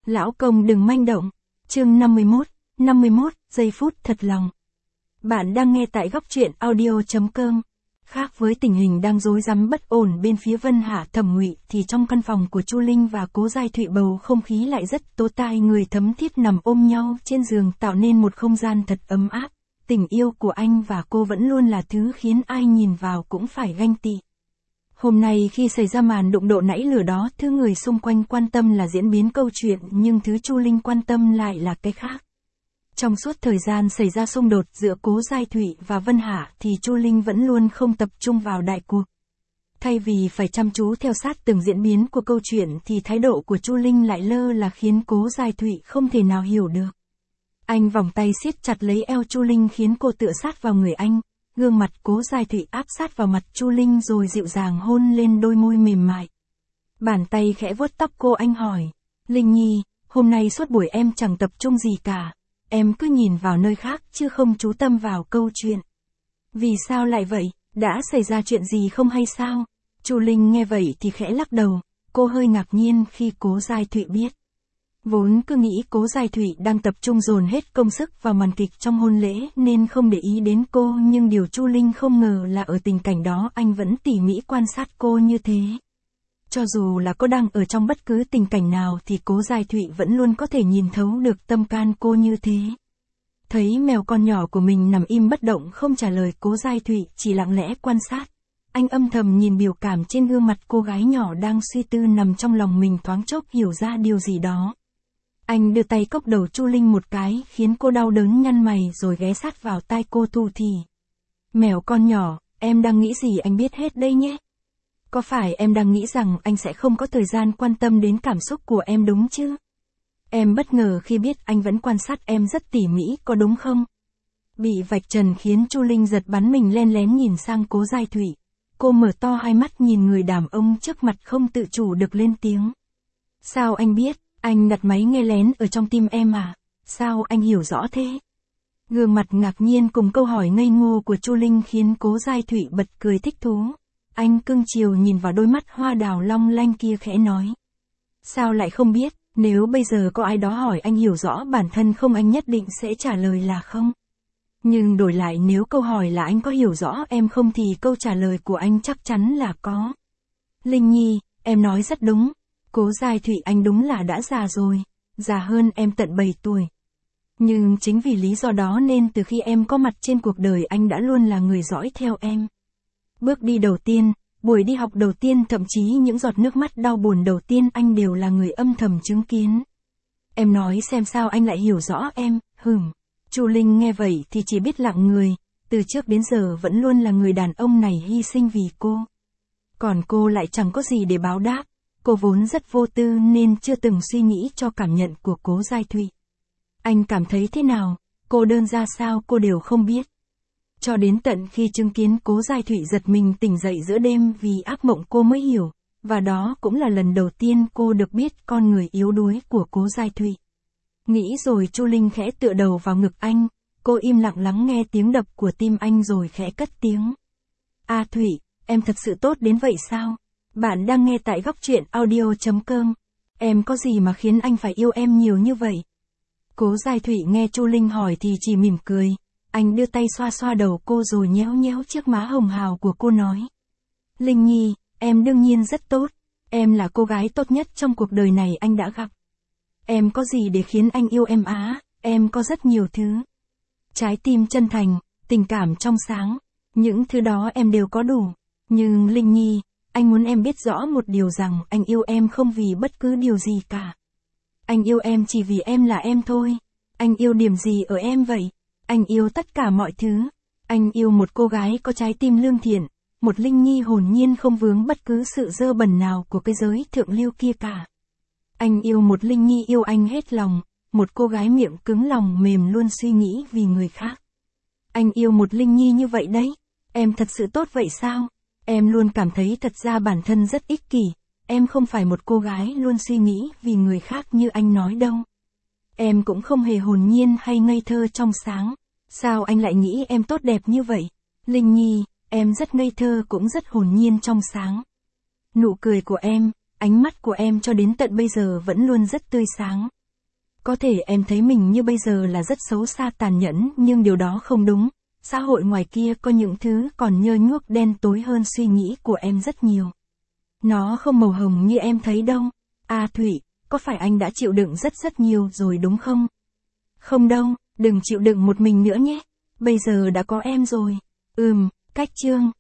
Lão công đừng manh động. Chương 51 giây phút thật lòng. Bạn đang nghe tại góc truyện audio.com. Khác với tình hình đang rối rắm bất ổn bên phía Vân Hạ Thẩm Ngụy thì trong căn phòng của Chu Linh và Cố Giai Thụy bầu không khí lại rất tố tai, người thấm thiết nằm ôm nhau trên giường tạo nên một không gian thật ấm áp. Tình yêu của anh và cô vẫn luôn là thứ khiến ai nhìn vào cũng phải ganh tị. Hôm nay khi xảy ra màn đụng độ nãy lửa đó, thứ người xung quanh quan tâm là diễn biến câu chuyện, nhưng thứ Chu Linh quan tâm lại là cái khác. Trong suốt thời gian xảy ra xung đột giữa Cố Giai Thụy và Vân Hạ thì Chu Linh vẫn luôn không tập trung vào đại cuộc. Thay vì phải chăm chú theo sát từng diễn biến của câu chuyện thì thái độ của Chu Linh lại lơ là khiến Cố Giai Thụy không thể nào hiểu được. Anh vòng tay siết chặt lấy eo Chu Linh khiến cô tựa sát vào người anh. Gương mặt Cố Giai Thụy áp sát vào mặt Chu Linh rồi dịu dàng hôn lên đôi môi mềm mại. Bàn tay khẽ vuốt tóc cô, anh hỏi. Linh Nhi, hôm nay suốt buổi em chẳng tập trung gì cả. Em cứ nhìn vào nơi khác chứ không chú tâm vào câu chuyện. Vì sao lại vậy? Đã xảy ra chuyện gì không hay sao? Chu Linh nghe vậy thì khẽ lắc đầu. Cô hơi ngạc nhiên khi Cố Giai Thụy biết. Vốn cứ nghĩ Cố Giai Thụy đang tập trung dồn hết công sức vào màn kịch trong hôn lễ nên không để ý đến cô, nhưng điều Chu Linh không ngờ là ở tình cảnh đó anh vẫn tỉ mỉ quan sát cô như thế. Cho dù là cô đang ở trong bất cứ tình cảnh nào thì Cố Giai Thụy vẫn luôn có thể nhìn thấu được tâm can cô như thế. Thấy mèo con nhỏ của mình nằm im bất động không trả lời, Cố Giai Thụy chỉ lặng lẽ quan sát. Anh âm thầm nhìn biểu cảm trên gương mặt cô gái nhỏ đang suy tư nằm trong lòng mình, thoáng chốc hiểu ra điều gì đó. Anh đưa tay cốc đầu Chu Linh một cái khiến cô đau đớn nhăn mày rồi ghé sát vào tai cô thu thì. Mèo con nhỏ, em đang nghĩ gì anh biết hết đây nhé. Có phải em đang nghĩ rằng anh sẽ không có thời gian quan tâm đến cảm xúc của em đúng chứ? Em bất ngờ khi biết anh vẫn quan sát em rất tỉ mỉ, có đúng không? Bị vạch trần khiến Chu Linh giật bắn mình len lén nhìn sang Cố Giai Thụy. Cô mở to hai mắt nhìn người đàn ông trước mặt không tự chủ được lên tiếng. Sao anh biết? Anh đặt máy nghe lén ở trong tim em à? Sao anh hiểu rõ thế? Gương mặt ngạc nhiên cùng câu hỏi ngây ngô của Chu Linh khiến Cố Giai Thụy bật cười thích thú. Anh cưng chiều nhìn vào đôi mắt hoa đào long lanh kia khẽ nói. Sao lại không biết, nếu bây giờ có ai đó hỏi anh hiểu rõ bản thân không, anh nhất định sẽ trả lời là không. Nhưng đổi lại nếu câu hỏi là anh có hiểu rõ em không thì câu trả lời của anh chắc chắn là có. Linh Nhi, em nói rất đúng. Cố Giai Thụy, anh đúng là đã già rồi, già hơn em tận 7 tuổi. Nhưng chính vì lý do đó nên từ khi em có mặt trên cuộc đời anh đã luôn là người dõi theo em. Bước đi đầu tiên, buổi đi học đầu tiên, thậm chí những giọt nước mắt đau buồn đầu tiên anh đều là người âm thầm chứng kiến. Em nói xem sao anh lại hiểu rõ em, Chu Linh nghe vậy thì chỉ biết lặng người, từ trước đến giờ vẫn luôn là người đàn ông này hy sinh vì cô. Còn cô lại chẳng có gì để báo đáp. Cô vốn rất vô tư nên chưa từng suy nghĩ cho cảm nhận của Cố Giai Thụy. Anh cảm thấy thế nào, cô đơn ra sao cô đều không biết. Cho đến tận khi chứng kiến Cố Giai Thụy giật mình tỉnh dậy giữa đêm vì ác mộng cô mới hiểu, và đó cũng là lần đầu tiên cô được biết con người yếu đuối của Cố Giai Thụy. Nghĩ rồi Chu Linh khẽ tựa đầu vào ngực anh, cô im lặng lắng nghe tiếng đập của tim anh rồi khẽ cất tiếng. A Thụy, em thật sự tốt đến vậy sao? Bạn đang nghe tại góc truyện audio.com. Em có gì mà khiến anh phải yêu em nhiều như vậy? Cố Giai Thụy nghe Chu Linh hỏi thì chỉ mỉm cười. Anh đưa tay xoa xoa đầu cô rồi nhéo nhéo chiếc má hồng hào của cô nói. Linh Nhi, em đương nhiên rất tốt. Em là cô gái tốt nhất trong cuộc đời này anh đã gặp. Em có gì để khiến anh yêu em á? Em có rất nhiều thứ. Trái tim chân thành, tình cảm trong sáng. Những thứ đó em đều có đủ. Nhưng Linh Nhi, anh muốn em biết rõ một điều rằng anh yêu em không vì bất cứ điều gì cả. Anh yêu em chỉ vì em là em thôi. Anh yêu điểm gì ở em vậy? Anh yêu tất cả mọi thứ. Anh yêu một cô gái có trái tim lương thiện, một Linh Nhi hồn nhiên không vướng bất cứ sự dơ bẩn nào của cái giới thượng lưu kia cả. Anh yêu một Linh Nhi yêu anh hết lòng, một cô gái miệng cứng lòng mềm luôn suy nghĩ vì người khác. Anh yêu một Linh Nhi như vậy đấy. Em thật sự tốt vậy sao? Em luôn cảm thấy thật ra bản thân rất ích kỷ, em không phải một cô gái luôn suy nghĩ vì người khác như anh nói đâu. Em cũng không hề hồn nhiên hay ngây thơ trong sáng. Sao anh lại nghĩ em tốt đẹp như vậy? Linh Nhi, em rất ngây thơ cũng rất hồn nhiên trong sáng. Nụ cười của em, ánh mắt của em cho đến tận bây giờ vẫn luôn rất tươi sáng. Có thể em thấy mình như bây giờ là rất xấu xa tàn nhẫn, nhưng điều đó không đúng. Xã hội ngoài kia có những thứ còn nhơ nhuốc đen tối hơn suy nghĩ của em rất nhiều. Nó không màu hồng như em thấy đâu. À Thủy, có phải anh đã chịu đựng rất nhiều rồi đúng không? Không đâu, đừng chịu đựng một mình nữa nhé. Bây giờ đã có em rồi. Cách Trương.